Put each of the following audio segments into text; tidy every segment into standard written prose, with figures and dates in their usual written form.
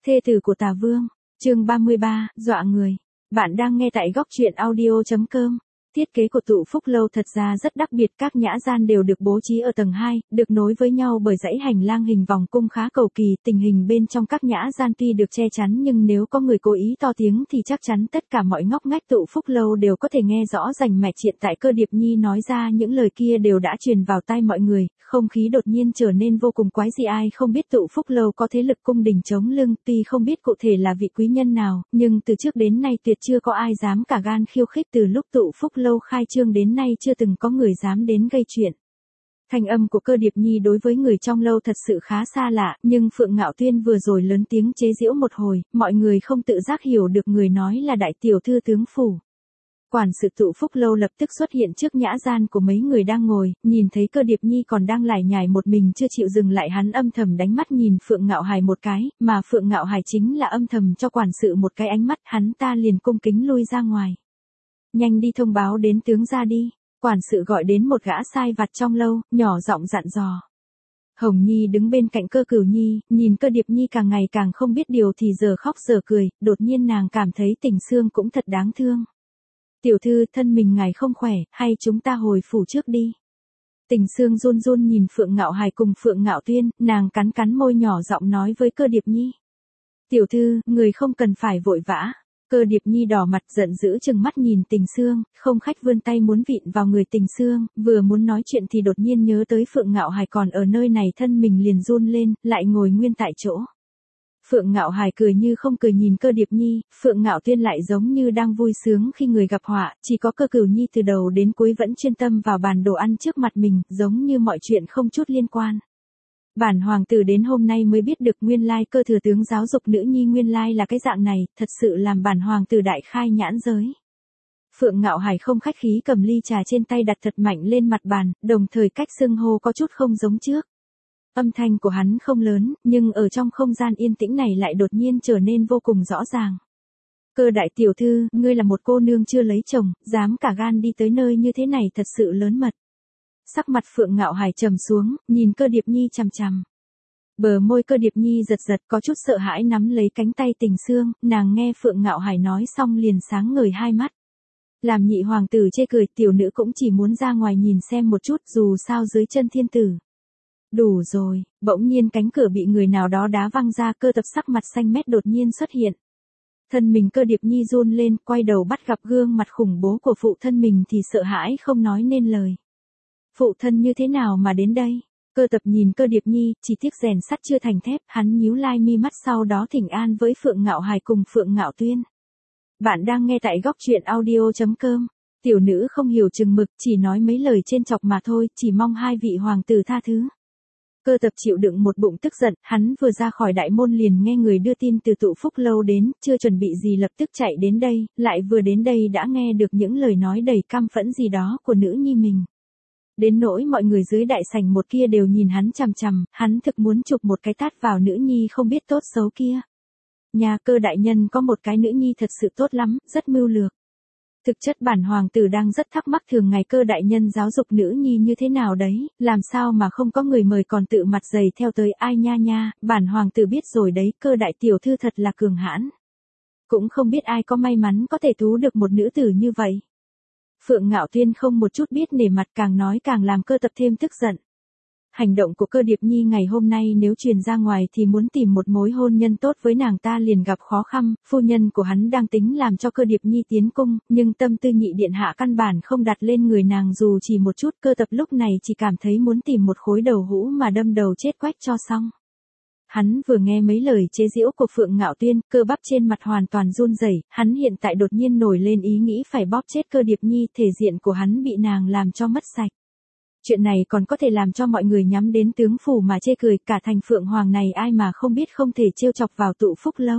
Thê tử của Tà Vương, chương 33, dọa người. Bạn đang nghe tại góc truyện audio.com. Thiết kế của tụ phúc lâu thật ra rất đặc biệt, các nhã gian đều được bố trí ở tầng 2, được nối với nhau bởi dãy hành lang hình vòng cung khá cầu kỳ. Tình hình bên trong các nhã gian tuy được che chắn nhưng nếu có người cố ý to tiếng thì chắc chắn tất cả mọi ngóc ngách tụ phúc lâu đều có thể nghe rõ rành mạch. Hiện tại Cơ Điệp Nhi nói ra những lời kia đều đã truyền vào tai mọi người, không khí đột nhiên trở nên vô cùng quái dị. Ai không biết tụ phúc lâu có thế lực cung đình chống lưng, tuy không biết cụ thể là vị quý nhân nào, nhưng từ trước đến nay tuyệt chưa có ai dám cả gan khiêu khích. Từ lúc tụ phúc lâu khai trương đến nay chưa từng có người dám đến gây chuyện. Thanh âm của Cơ Điệp Nhi đối với người trong lâu thật sự khá xa lạ, nhưng Phượng Ngạo Tuyên vừa rồi lớn tiếng chế giễu một hồi, mọi người không tự giác hiểu được người nói là đại tiểu thư tướng phủ. Quản sự tụ phúc lâu lập tức xuất hiện trước nhã gian của mấy người đang ngồi, nhìn thấy Cơ Điệp Nhi còn đang lải nhải một mình chưa chịu dừng lại, hắn âm thầm đánh mắt nhìn Phượng Ngạo Hải một cái, mà Phượng Ngạo Hải chính là âm thầm cho quản sự một cái ánh mắt, hắn ta liền cung kính lui ra ngoài. Nhanh đi thông báo đến tướng ra đi. Quản sự gọi đến một gã sai vặt trong lâu, nhỏ giọng dặn dò. Hồng Nhi đứng bên cạnh Cơ Cửu Nhi, nhìn Cơ Điệp Nhi càng ngày càng không biết điều thì giờ khóc giờ cười, đột nhiên nàng cảm thấy Tình Xương cũng thật đáng thương. Tiểu thư, thân mình ngài không khỏe, hay chúng ta hồi phủ trước đi. Tình Xương run run nhìn Phượng Ngạo Hải cùng Phượng Ngạo Tuyên, nàng cắn cắn môi nhỏ giọng nói với Cơ Điệp Nhi. Tiểu thư, người không cần phải vội vã. Cơ Điệp Nhi đỏ mặt giận dữ trừng mắt nhìn Tình Xương, không khách vươn tay muốn vịn vào người Tình Xương, vừa muốn nói chuyện thì đột nhiên nhớ tới Phượng Ngạo Hải còn ở nơi này, thân mình liền run lên, lại ngồi nguyên tại chỗ. Phượng Ngạo Hải cười như không cười nhìn Cơ Điệp Nhi, Phượng Ngạo Tuyên lại giống như đang vui sướng khi người gặp họa, chỉ có Cơ Cửu Nhi từ đầu đến cuối vẫn chuyên tâm vào bàn đồ ăn trước mặt mình, giống như mọi chuyện không chút liên quan. Bản hoàng tử đến hôm nay mới biết được nguyên lai Cơ thừa tướng giáo dục nữ nhi nguyên lai là cái dạng này, thật sự làm bản hoàng tử đại khai nhãn giới. Phượng Ngạo Hải không khách khí cầm ly trà trên tay đặt thật mạnh lên mặt bàn, đồng thời cách xưng hô có chút không giống trước. Âm thanh của hắn không lớn, nhưng ở trong không gian yên tĩnh này lại đột nhiên trở nên vô cùng rõ ràng. Cơ đại tiểu thư, ngươi là một cô nương chưa lấy chồng, dám cả gan đi tới nơi như thế này thật sự lớn mật. Sắc mặt Phượng Ngạo Hải trầm xuống, nhìn Cơ Điệp Nhi chằm chằm. Bờ môi Cơ Điệp Nhi giật giật có chút sợ hãi nắm lấy cánh tay Tình Xương, nàng nghe Phượng Ngạo Hải nói xong liền sáng ngời hai mắt. Làm nhị hoàng tử chê cười, tiểu nữ cũng chỉ muốn ra ngoài nhìn xem một chút, dù sao dưới chân thiên tử. Đủ rồi, bỗng nhiên cánh cửa bị người nào đó đá văng ra, Cơ Tập sắc mặt xanh mét đột nhiên xuất hiện. Thân mình Cơ Điệp Nhi run lên, quay đầu bắt gặp gương mặt khủng bố của phụ thân mình thì sợ hãi không nói nên lời. Phụ thân như thế nào mà đến đây? Cơ Tập nhìn Cơ Điệp Nhi, chỉ tiếc rèn sắt chưa thành thép, hắn nhíu lai mi mắt sau đó thỉnh an với Phượng Ngạo Hải cùng Phượng Ngạo Tuyên. Bạn đang nghe tại góc truyện audio.com. Tiểu nữ không hiểu chừng mực, chỉ nói mấy lời trên chọc mà thôi, chỉ mong hai vị hoàng tử tha thứ. Cơ Tập chịu đựng một bụng tức giận, hắn vừa ra khỏi đại môn liền nghe người đưa tin từ tụ phúc lâu đến, chưa chuẩn bị gì lập tức chạy đến đây, lại vừa đến đây đã nghe được những lời nói đầy căm phẫn gì đó của nữ nhi mình. Đến nỗi mọi người dưới đại sảnh một kia đều nhìn hắn chằm chằm, hắn thực muốn chụp một cái tát vào nữ nhi không biết tốt xấu kia. Nhà Cơ đại nhân có một cái nữ nhi thật sự tốt lắm, rất mưu lược. Thực chất bản hoàng tử đang rất thắc mắc thường ngày Cơ đại nhân giáo dục nữ nhi như thế nào đấy, làm sao mà không có người mời còn tự mặt dày theo tới. Ai nha nha, bản hoàng tử biết rồi đấy, Cơ đại tiểu thư thật là cường hãn. Cũng không biết ai có may mắn có thể thú được một nữ tử như vậy. Phượng Ngạo Tuyên không một chút biết nể mặt, càng nói càng làm Cơ Tập thêm tức giận. Hành động của Cơ Điệp Nhi ngày hôm nay nếu truyền ra ngoài thì muốn tìm một mối hôn nhân tốt với nàng ta liền gặp khó khăn. Phu nhân của hắn đang tính làm cho Cơ Điệp Nhi tiến cung, nhưng tâm tư nhị điện hạ căn bản không đặt lên người nàng dù chỉ một chút. Cơ Tập lúc này chỉ cảm thấy muốn tìm một khối đầu hũ mà đâm đầu chết quách cho xong. Hắn vừa nghe mấy lời chế giễu của Phượng Ngạo Tuyên, cơ bắp trên mặt hoàn toàn run rẩy, hắn hiện tại đột nhiên nổi lên ý nghĩ phải bóp chết Cơ Điệp Nhi, thể diện của hắn bị nàng làm cho mất sạch. Chuyện này còn có thể làm cho mọi người nhắm đến tướng phủ mà chê cười, cả thành Phượng Hoàng này ai mà không biết không thể trêu chọc vào tụ phúc lâu.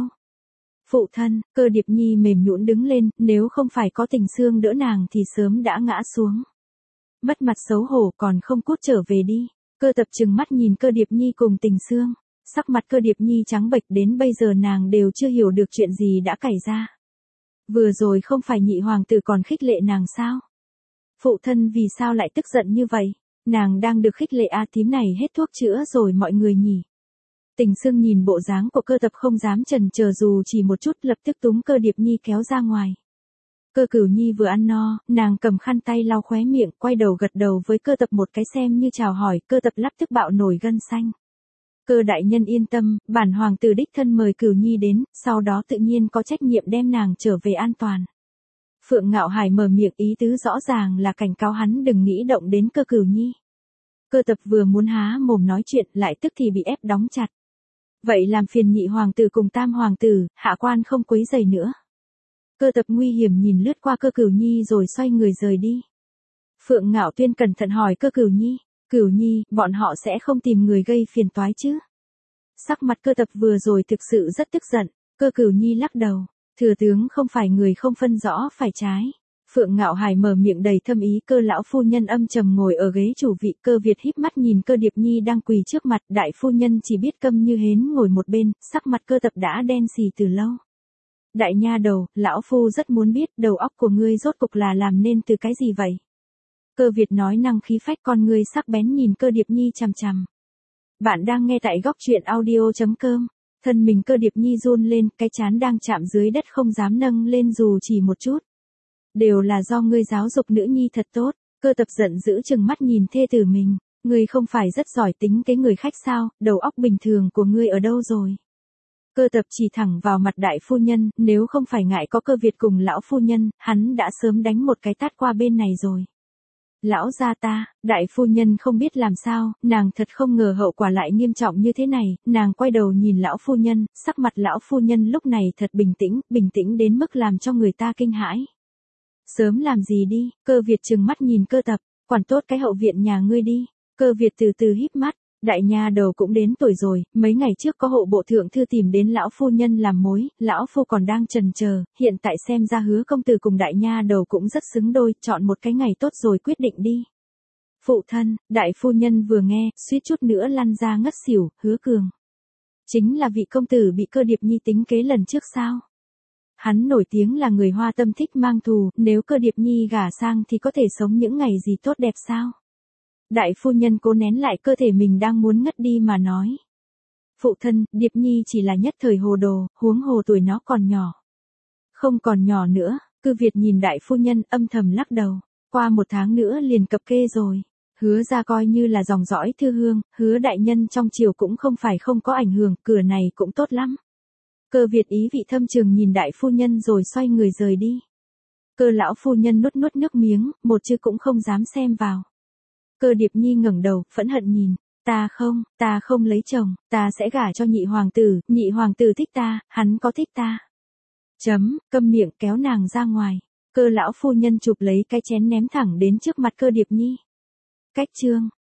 Phụ thân, Cơ Điệp Nhi mềm nhũn đứng lên, nếu không phải có Tình Xương đỡ nàng thì sớm đã ngã xuống. Mất mặt xấu hổ còn không cút trở về đi. Cơ Tập trừng mắt nhìn Cơ Điệp Nhi cùng Tình Xương. Sắc mặt Cơ Điệp Nhi trắng bệch, đến bây giờ nàng đều chưa hiểu được chuyện gì đã xảy ra. Vừa rồi không phải nhị hoàng tử còn khích lệ nàng sao? Phụ thân vì sao lại tức giận như vậy? Nàng đang được khích lệ thím này hết thuốc chữa rồi mọi người nhỉ? Tình Sương nhìn bộ dáng của Cơ Tập không dám chần chờ dù chỉ một chút, lập tức túm Cơ Điệp Nhi kéo ra ngoài. Cơ Cửu Nhi vừa ăn no, nàng cầm khăn tay lau khóe miệng, quay đầu gật đầu với Cơ Tập một cái xem như chào hỏi, Cơ Tập lập tức bạo nổi gân xanh. Cơ đại nhân yên tâm, bản hoàng tử đích thân mời Cửu Nhi đến, sau đó tự nhiên có trách nhiệm đem nàng trở về an toàn. Phượng Ngạo Hải mở miệng, ý tứ rõ ràng là cảnh cáo hắn đừng nghĩ động đến Cơ Cửu Nhi. Cơ Tập vừa muốn há mồm nói chuyện, lại tức thì bị ép đóng chặt. Vậy làm phiền nhị hoàng tử cùng tam hoàng tử, hạ quan không quấy rầy nữa. Cơ Tập nguy hiểm nhìn lướt qua Cơ Cửu Nhi rồi xoay người rời đi. Phượng Ngạo Tuyên cẩn thận hỏi Cơ Cửu Nhi, Cửu Nhi, bọn họ sẽ không tìm người gây phiền toái chứ? Sắc mặt Cơ Tập vừa rồi thực sự rất tức giận, Cơ Cửu Nhi lắc đầu, thừa tướng không phải người không phân rõ phải trái. Phượng Ngạo Hải mở miệng đầy thâm ý, Cơ lão phu nhân âm trầm ngồi ở ghế chủ vị, Cơ Việt híp mắt nhìn Cơ Điệp Nhi đang quỳ trước mặt, đại phu nhân chỉ biết câm như hến ngồi một bên, sắc mặt Cơ Tập đã đen xì từ lâu. Đại nha đầu, lão phu rất muốn biết đầu óc của ngươi rốt cục là làm nên từ cái gì vậy? Cơ Việt nói năng khí phách, con ngươi sắc bén nhìn Cơ Điệp Nhi chằm chằm. Bạn đang nghe tại góc truyện audio.com. Thân mình Cơ Điệp Nhi run lên, cái trán đang chạm dưới đất không dám nâng lên dù chỉ một chút. Đều là do ngươi giáo dục nữ nhi thật tốt. Cơ Tập giận dữ chừng mắt nhìn thê tử mình. Ngươi không phải rất giỏi tính kế người khách sao, đầu óc bình thường của ngươi ở đâu rồi? Cơ Tập chỉ thẳng vào mặt đại phu nhân, nếu không phải ngại có Cơ Việt cùng lão phu nhân, hắn đã sớm đánh một cái tát qua bên này rồi. Lão gia ta, đại phu nhân không biết làm sao, nàng thật không ngờ hậu quả lại nghiêm trọng như thế này, nàng quay đầu nhìn lão phu nhân, sắc mặt lão phu nhân lúc này thật bình tĩnh đến mức làm cho người ta kinh hãi. Sớm làm gì đi, Cơ Việt trừng mắt nhìn Cơ Tập, quản tốt cái hậu viện nhà ngươi đi. Cơ Việt từ từ híp mắt, đại nha đầu cũng đến tuổi rồi, mấy ngày trước có hộ bộ thượng thư tìm đến lão phu nhân làm mối, lão phu còn đang chần chờ, hiện tại xem ra Hứa công tử cùng đại nha đầu cũng rất xứng đôi, chọn một cái ngày tốt rồi quyết định đi. Phụ thân, đại phu nhân vừa nghe, suýt chút nữa lăn ra ngất xỉu, Hứa Cường. Chính là vị công tử bị Cơ Điệp Nhi tính kế lần trước sao? Hắn nổi tiếng là người Hoa tâm thích mang thù, nếu Cơ Điệp Nhi gả sang thì có thể sống những ngày gì tốt đẹp sao? Đại phu nhân cố nén lại cơ thể mình đang muốn ngất đi mà nói. Phụ thân, Điệp Nhi chỉ là nhất thời hồ đồ, huống hồ tuổi nó còn nhỏ. Không còn nhỏ nữa, Cư Việt nhìn đại phu nhân âm thầm lắc đầu. Qua 1 tháng nữa liền cập kê rồi. Hứa ra coi như là dòng dõi thư hương, Hứa đại nhân trong triều cũng không phải không có ảnh hưởng, cửa này cũng tốt lắm. Cơ Việt ý vị thâm trường nhìn đại phu nhân rồi xoay người rời đi. Cơ lão phu nhân nuốt nước miếng, một chữ cũng không dám xem vào. Cơ Điệp Nhi ngẩng đầu, phẫn hận nhìn, ta không lấy chồng, ta sẽ gả cho nhị hoàng tử thích ta, hắn có thích ta. Câm miệng, kéo nàng ra ngoài. Cơ lão phu nhân chụp lấy cái chén ném thẳng đến trước mặt Cơ Điệp Nhi. Cách chương